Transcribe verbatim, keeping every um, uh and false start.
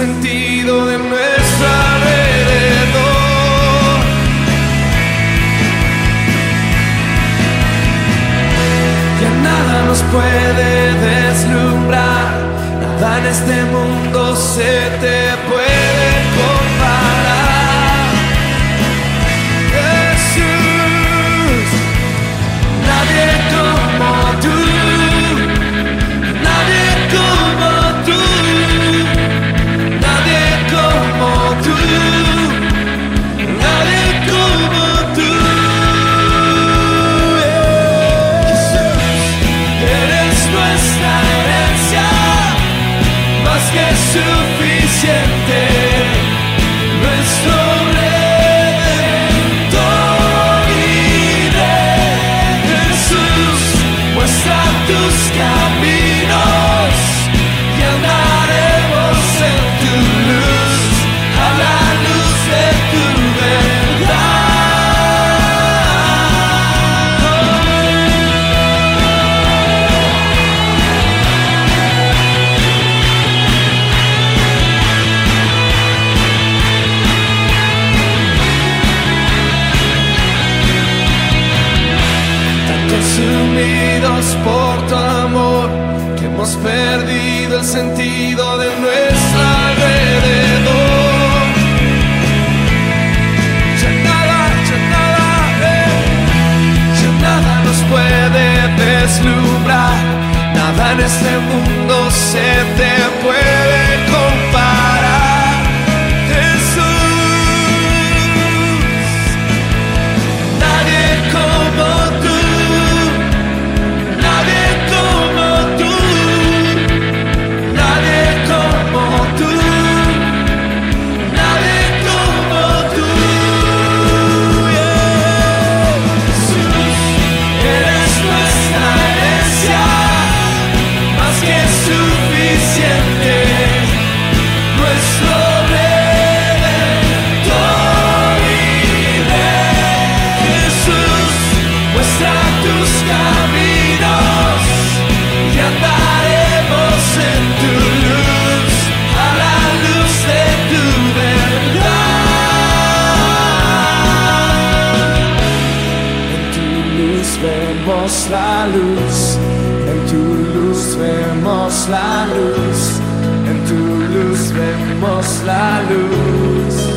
sentido de nuestro alrededor. Ya nada nos puede deslumbrar, nada en este mundo se te puede comparar. Jesús, nadie como tú, nadie como tú, nadie como tú, nadie como tú. Jesús, eres nuestra herencia, más que suficiente, nuestro Redentor y Rey. Jesús, muestra tus caminos y andaremos en tu luz, a la luz de tu verdad. Consumidos por tu amor, que hemos perdido el sentido de nuestro alrededor. Ya nada, ya nada, eh, ya nada nos puede deslumbrar, nada en este mundo se te puede comparar. Jesús, nadie como tú, nadie como tú, nadie como tú, nadie como tú. Yeah. Jesús, eres nuestra herencia, más que suficiente, nuestro Redentor y Rey. Jesús, muestra tus caminos y andaremos en tu luz, a la luz de tu verdad. En tu luz vemos la luz, en tu luz vemos la luz, en tu luz vemos la luz.